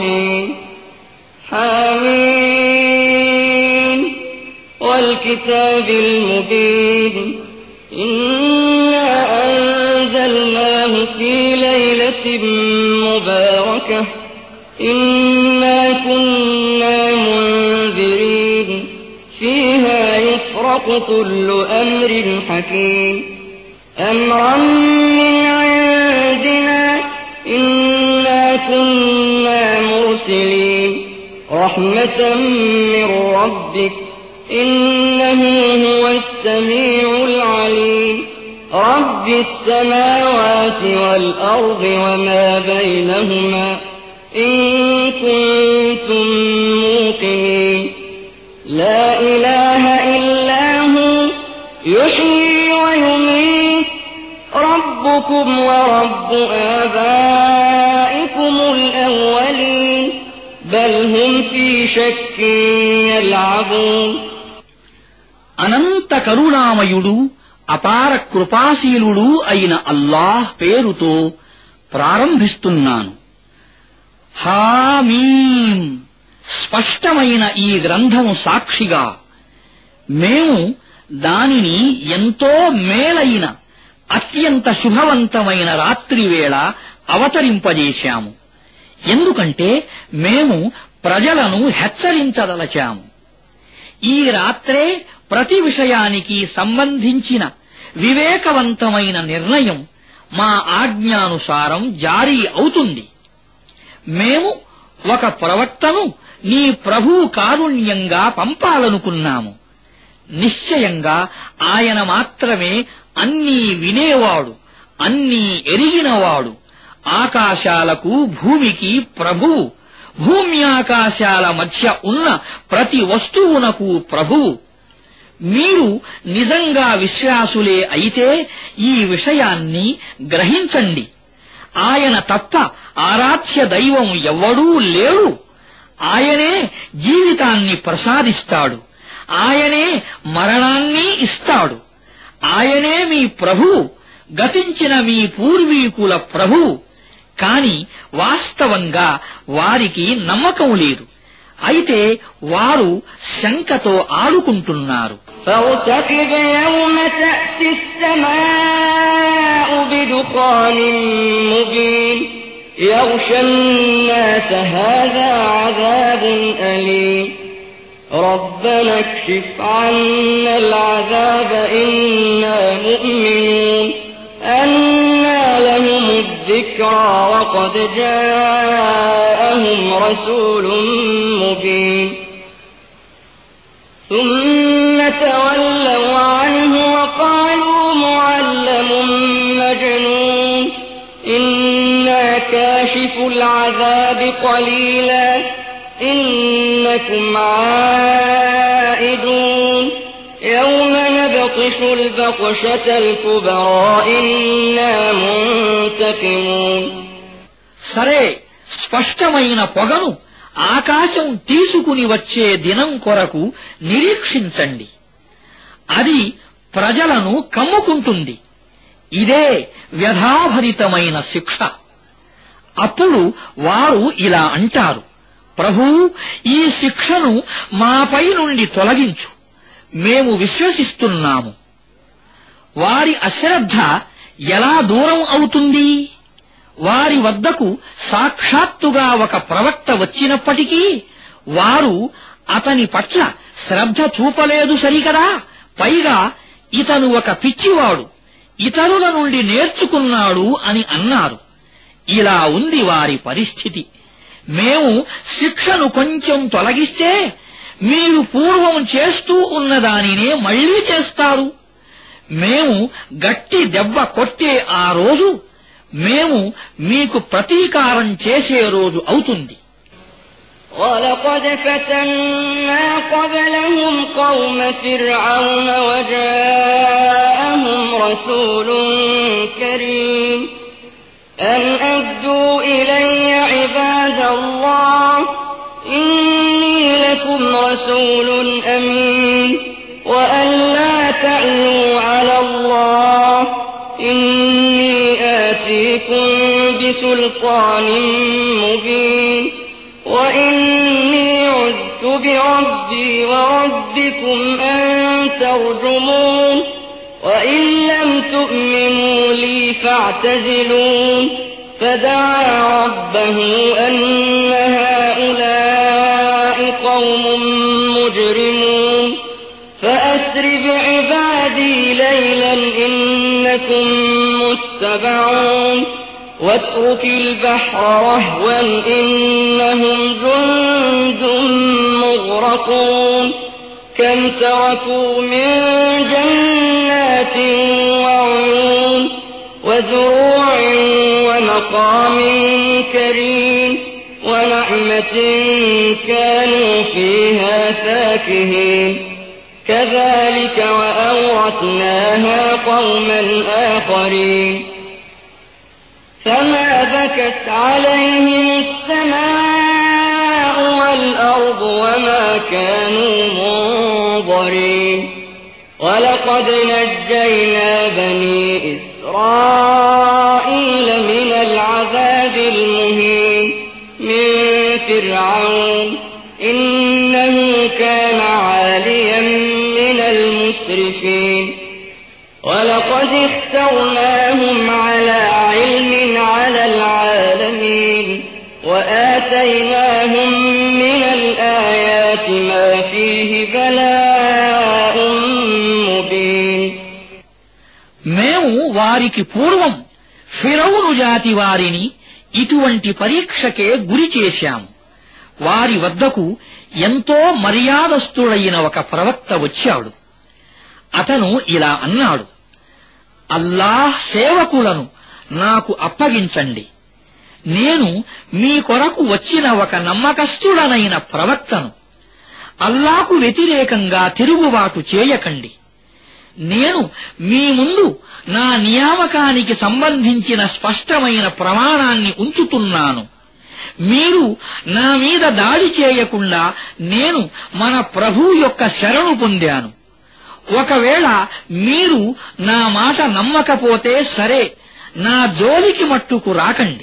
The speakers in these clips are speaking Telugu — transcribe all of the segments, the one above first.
العالمين حميم والكتاب المبين إنا أنزلناه في ليلة مباركة إنا كنا منذرين فيها يفرق كل أمر حكيم أمرا من عندنا إنا كنا مرسلين رحمة من ربك إنه هو السميع العليم رب السماوات والأرض وما بينهما إن كنتم موقنين لا إله إلا هو يحيي ويميت ربكم ورب آبائكم الأولين بل هم في شك يلعبون అనంత కరుణామయుడు అపార కృపాశీలుడు అయిన అల్లాహ్ పేరుతో ప్రారంభిస్తున్నాను. హామీం స్పష్టమైన ఈ గ్రంథము సాక్షిగా మేము దానిని ఎంతో మేలైన అత్యంత శుభవంతమైన రాత్రివేళ అవతరింపజేశాము. ఎందుకంటే మేము ప్రజలను హెచ్చరించదలచాము. ఈ రాత్రే ప్రతి విషయానికి సంబంధించిన వివేకవంతమైన నిర్ణయం మా ఆజ్ఞానుసారం జారీ అవుతుంది. మేము ఒక ప్రవక్తను నీ ప్రభువు కారుణ్యంగా పంపాలనుకున్నాము. నిశ్చయంగా ఆయన మాత్రమే అన్నీ వినేవాడు, అన్నీ ఎరిగినవాడు. ఆకాశాలకు భూమికి ప్రభువు, భూమ్యాకాశాల మధ్య ఉన్న ప్రతి వస్తువునకు ప్రభువు. మీరు నిజంగా విశ్వాసులే అయితే ఈ విషయాన్ని గ్రహించండి. ఆయన తప్ప ఆరాధ్య దైవం ఎవ్వడూ లేడు. ఆయనే జీవితాన్ని ప్రసాదిస్తాడు, ఆయనే మరణాన్ని ఇస్తాడు. ఆయనే మీ ప్రభువు, గతించిన మీ పూర్వీకుల ప్రభువు. కాని వాస్తవంగా వారికి నమ్మకం లేదు. అయితే వారు శంకతో ఆడుకుంటున్నారు. فارتقب يوم تأتي السماء بدخان مبين يغشى الناس هذا عذاب أليم ربنا اكشف عنا العذاب إنا مؤمنون أنى لهم الذكرى وقد جاءهم رسول مبين ثم تولوا عنه وقالوا معلم مجنون إنا كاشف العذاب قليلا إنكم عائدون يوم نبطش البطشة الكبرى إنا منتقمون సరే, స్పష్టమైన పొగను ఆకాశం తీసుకుని వచ్చే దినం కొరకు నిరీక్షించండి. అది ప్రజలను కమ్ముకుంటుంది. ఇదే వ్యధాభరితమైన శిక్ష. అప్పుడు వారు ఇలా అంటారు, ప్రభూ, ఈ శిక్షను మాపై నుండి తొలగించు, మేము విశ్వసిస్తున్నాము. వారి అశ్రద్ధ ఎలా దూరం అవుతుంది? వారి వద్దకు సాక్షాత్తుగా ఒక ప్రవక్త వచ్చినప్పటికీ వారు అతని పట్ల శ్రద్ధ చూపలేదు సరికదా. పైగా ఇతను ఒక పిచ్చివాడు, ఇతరుల నుండి నేర్చుకున్నాడు అని అన్నారు. ఇలా ఉంది వారి పరిస్థితి. మేము శిక్షను కొంచెం తొలగిస్తే మీరు పూర్వం చేస్తూ ఉన్నదానినే మళ్లీ చేస్తారు. మేము గట్టి దెబ్బ కొట్టే ఆ రోజు మేము మీకు ప్రతీకారం చేసే రోజు అవుతుంది. وَلَقَدْ فَتَنَّا قَبْلَهُمْ قَوْمَ فِرْعَوْنَ وَجَاءَهُمْ رَسُولٌ كَرِيمٌ أَنْ أَدُّوا إِلَيَّ عِبَادَ اللَّهِ إِنِّي لَكُمْ رَسُولٌ أَمِينٌ وَأَنْ لَا تَعْلُوا عَلَى اللَّهِ إِنِّي آتِيكُمْ بِسُلْطَانٍ مُبِينٍ وإني عذت بربي وربكم أن ترجمون وإن لم تؤمنوا لي فاعتزلون فدعا ربه أن هؤلاء قوم مجرمون فأسر بعبادي ليلا إنكم متبعون واترك البحر رهوا إنهم جند مغرقون كم تركوا من جنات وعيون وزروع ومقام كريم ونعمة كانوا فيها فاكهين كذلك وأورثناها قوما آخرين فما بكت عليهم السماء والأرض وما كانوا منظرين ولقد نجينا بني إسرائيل من العذاب المهين من فرعون إنه كان عاليا من المسرفين ولقد اخترناهم على علم على العالمين وآتيناهم من الآيات ما فيه بلاء مبين మేము వారికి పూర్వం ఫిరౌను జాతి వారిని ఇటువంటి పరీక్షకే గురి చేశాము. వారి వద్దకు ఎంతో మర్యాదస్తుడైన ఒక ప్రవక్త వచ్చాడు. అతను ఇలా అన్నాడు: అల్లాహ్ సేవకులను నాకు అప్పగించండి. నేను మీ కొరకు వచ్చిన ఒక నమ్మకస్తుడనైన ప్రవక్తను. అల్లాహకు వ్యతిరేకంగా తిరుగుబాటు చేయకండి. నేను మీ ముందు నా నియామకానికి సంబంధించిన స్పష్టమైన ప్రమాణాన్ని ఉంచుతున్నాను. మీరు నా మీద దాడి చేయకుండా నేను మన ప్రభువు యొక్క శరణు పొందాను. ఒకవేళ మీరు నా మాట నమ్మకపోతే సరే, నా జోలికి మట్టుకు రాకండి.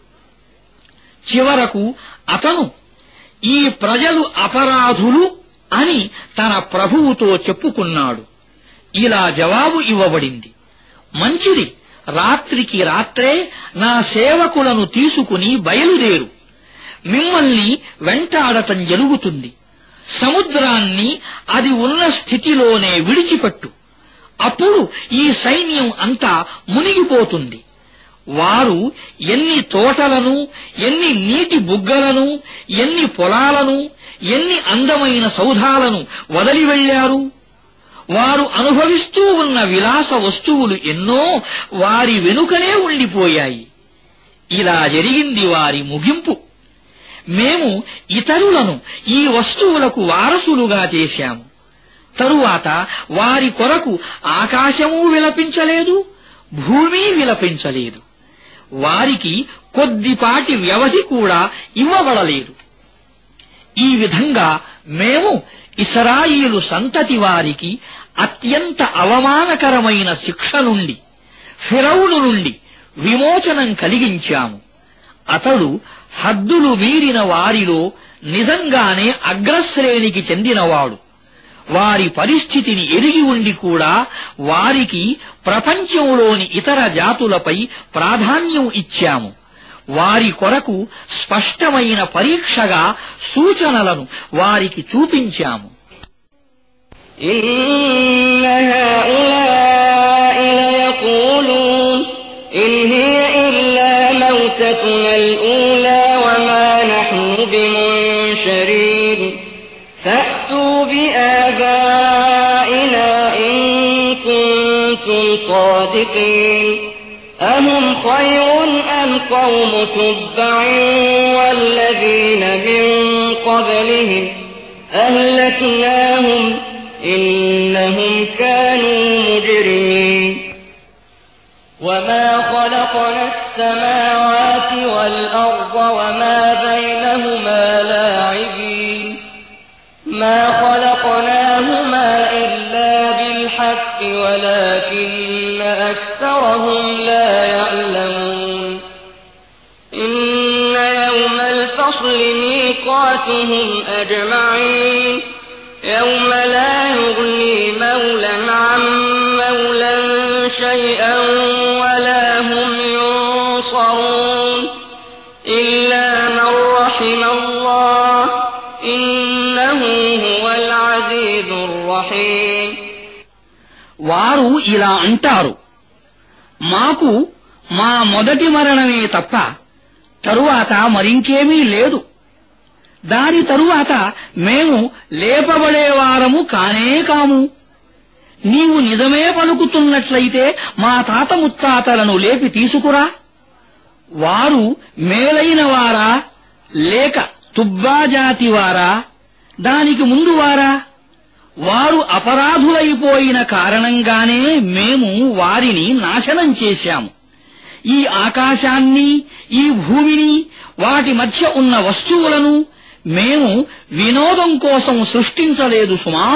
చివరకు అతను ఈ ప్రజలు అపరాధులు అని తన ప్రభువుతో చెప్పుకున్నాడు. ఇలా జవాబు ఇవ్వబడింది: మంచిది, రాత్రికి రాత్రే నా సేవకులను తీసుకుని బయలుదేరు. మిమ్మల్ని వెంటాడటం జరుగుతుంది. సముద్రాన్ని అది ఉన్న స్థితిలోనే విడిచిపెట్టు. అప్పుడు ఈ సైన్యం అంతా మునిగిపోతుంది. వారు ఎన్ని తోటలను, ఎన్ని నీటి బుగ్గలను, ఎన్ని పొలాలను, ఎన్ని అందమైన సౌధాలను వదిలి వెళ్లారు. వారు అనుభవిస్తూ ఉన్న విలాస వస్తువులు ఎన్నో వారి వెనుకనే ఉండిపోయాయి. ఇలా జరిగింది వారి ముగింపు. మేము ఇతరులను ఈ వస్తువులకు వారసులుగా చేశాము. తరువాత వారి కొరకు ఆకాశమూ విలపించలేదు, భూమి విలపించలేదు. వారికి కొద్దిపాటి వ్యవధి కూడా ఇవ్వబడలేదు. ఈ విధంగా మేము ఇశ్రాయేలు సంతతి వారికి అత్యంత అవమానకరమైన శిక్ష నుండి, ఫిరౌను నుండి విమోచనం కలిగించాము. అతడు హద్దులు మీరిన వారిలో నిజంగానే అగ్రశ్రేణికి చెందినవాడు. వారి పరిస్థితిని ఎరిగి ఉండి కూడా వారికి ప్రపంచంలోని ఇతర జాతులపై ప్రాధాన్యం ఇచ్చాము. వారి కొరకు స్పష్టమైన పరీక్షగా సూచనలను వారికి చూపించాము. إن هؤلاء ليقولون إن هي إلا موتتنا الأولى وما نحن بمنشرين فأتوا بآبائنا إن كنتم صادقين أهم خير أم قوم تبع والذين من قبلهم أهلكناهم إنهم كانوا مجرمين وما خلقنا السماوات والأرض وما بينهما لاعبين ما خلقناهما إلا بالحق ولكن أكثرهم لا يعلمون إن يوم الفصل الفصل ميقاتهم أجمعين يوم لا يغني مولى عن مولى شيئا ولا هم ينصرون إلا من رحم الله إنه هو العزيز الرحيم. వారు ఇలా అంటారు, మాకు మా మొదటి మరణమే తప్ప తరువాత మరింకేమీ లేదు. దాని తరువాత మేము లేపబడేవారము కానే కాము. నీవు నిజమే పలుకుతున్నట్లయితే మా తాత ముత్తాతలను లేపి తీసుకురా. వారు మేలైన వారా లేక తుబ్బాజాతి వారా, దానికి ముందు వారా? వారు అపరాధులైపోయిన కారణంగానే మేము వారిని నాశనం చేశాము. ఈ ఆకాశాన్ని, ఈ భూమిని, వాటి మధ్య ఉన్న వస్తువులను మేము వినోదం కోసం సృష్టించలేదు సుమా.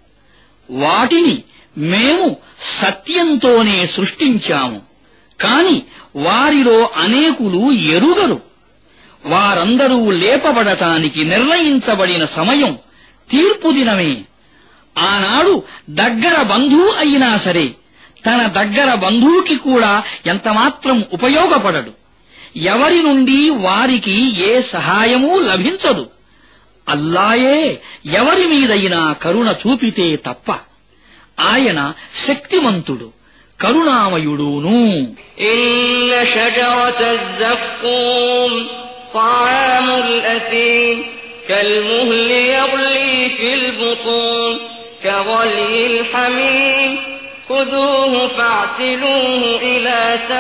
వాటిని మేము సత్యంతోనే సృష్టించాము. కాని వారిలో అనేకులు ఎరుగరు. వారందరూ లేపబడటానికి నిర్ణయించబడిన సమయం తీర్పు దినమే. ఆనాడు దగ్గర బంధువు అయినా సరే తన దగ్గర బంధువుకి కూడా ఎంతమాత్రం ఉపయోగపడడు. ఎవరి నుండి వారికి ఏ సహాయమూ లభించదు. అల్లాయే ఎవరి మీదైనా కరుణ చూపితే తప్ప. ఆయన శక్తిమంతుడు, కరుణామయుడును. ఇన్న షజరతజ్ జక్కూమ్ తాఅముల్ అతీమ్ కల్ముహ్లి యగ్లీ ఫిల్ బుతూన్ కగల్యిల్ హమీమ్ خذوه فاعتلوه إلى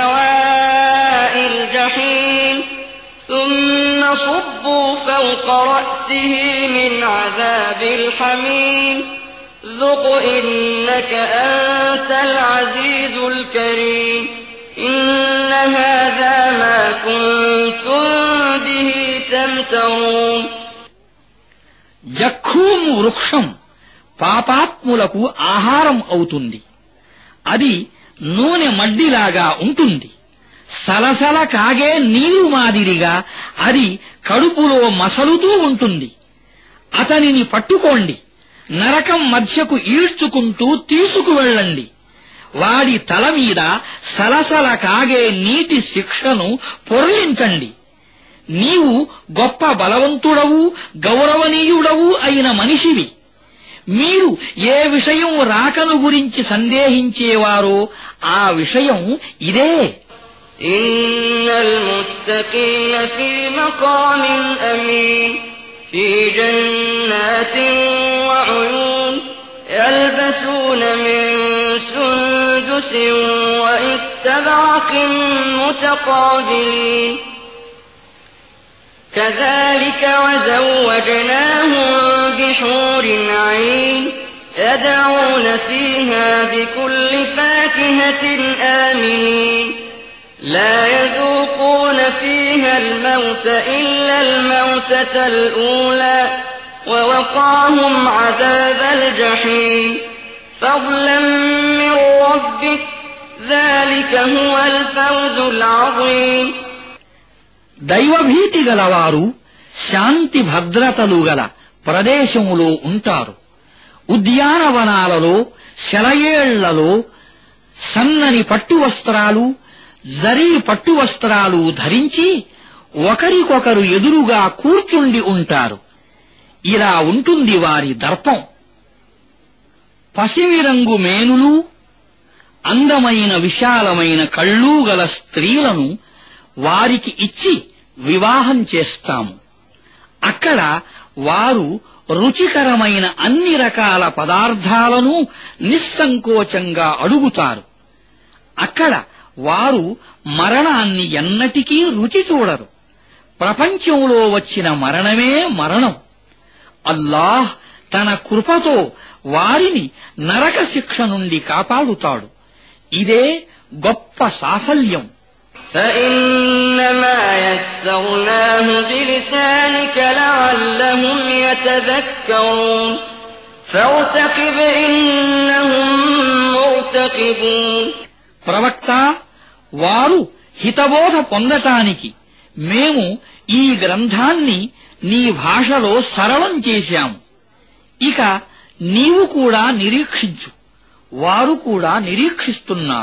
سواء الجحيم ثم صبوا فوق رأسه من عذاب الحميم ذق إنك أنت العزيز الكريم إن هذا ما كنتم به تمترون. జక్కూం వృక్షం పాపాత్ములకు ఆహారం అవుతుంది. అది నూనె మడ్డిలాగా ఉంటుంది. సలసల కాగే నీరు మాదిరిగా అది కడుపులో మసలుతూ ఉంటుంది. అతనిని పట్టుకోండి, నరకం మధ్యకు ఈడ్చుకుంటూ తీసుకువెళ్ళండి. వాడి తల మీద సలసల కాగే నీటి శిక్షను పొరలించండి. నీవు గొప్ప బలవంతుడవు, గౌరవనీయుడవు అయిన మనిషివి. మీరు ఏ విషయం రాకను గురించి సందేహించేవారో ఆ విషయం ఇదే. ఇన్నల్ ముత్తకీన ఫీ మకామిన్ అమీన్ ఫీ జన్నాతిన్ వఉయూన్ యల్బసూన మిన్ సుందుసిన్ వఇస్తబ్రఖిన్ ముతకాబిలీన్ كذلك وزوجناهم بحور عين يدعون فيها بكل فاكهة آمنين لا يذوقون فيها الموت إلا الموتة الأولى ووقاهم عذاب الجحيم فضلا من ربك ذلك هو الفوز العظيم. దైవభీతి గలవారు శాంతి భద్రతలు గల ప్రదేశములో ఉంటారు. ఉద్యానవనాలలో, సెలయేళ్లలో సన్నని పట్టువస్త్రాలు, జరీ పట్టువస్త్రాలు ధరించి ఒకరికొకరు ఎదురుగా కూర్చుండి ఉంటారు. ఇలా ఉంటుంది వారి దర్పం. పసిమిరంగు మేనులు, అందమైన విశాలమైన కళ్ళూ గల స్త్రీలను వారికి ఇచ్చి వివాహం చేస్తాము. అక్కడ వారు రుచికరమైన అన్ని రకాల పదార్థాలను నిస్సంకోచంగా అడుగుతారు. అక్కడ వారు మరణాన్ని ఎన్నటికీ రుచి చూడరు. ప్రపంచంలో వచ్చిన మరణమే మరణం. అల్లాహ్ తన కృపతో వారిని నరక శిక్ష నుండి కాపాడుతాడు. ఇదే గొప్ప సాఫల్యం. فإنما يسرناه بلسانك لعلهم يتذكرون فارتقب إنهم مرتقبون. ప్రవక్త, వారు హితబోధ పొందటానికి మేము ఈ గ్రంథాన్ని నీ భాషలో సరళం చేశాము. ఇక నీవు కూడా నిరీక్షించు, వారు కూడా నిరీక్షిస్తున్నారు.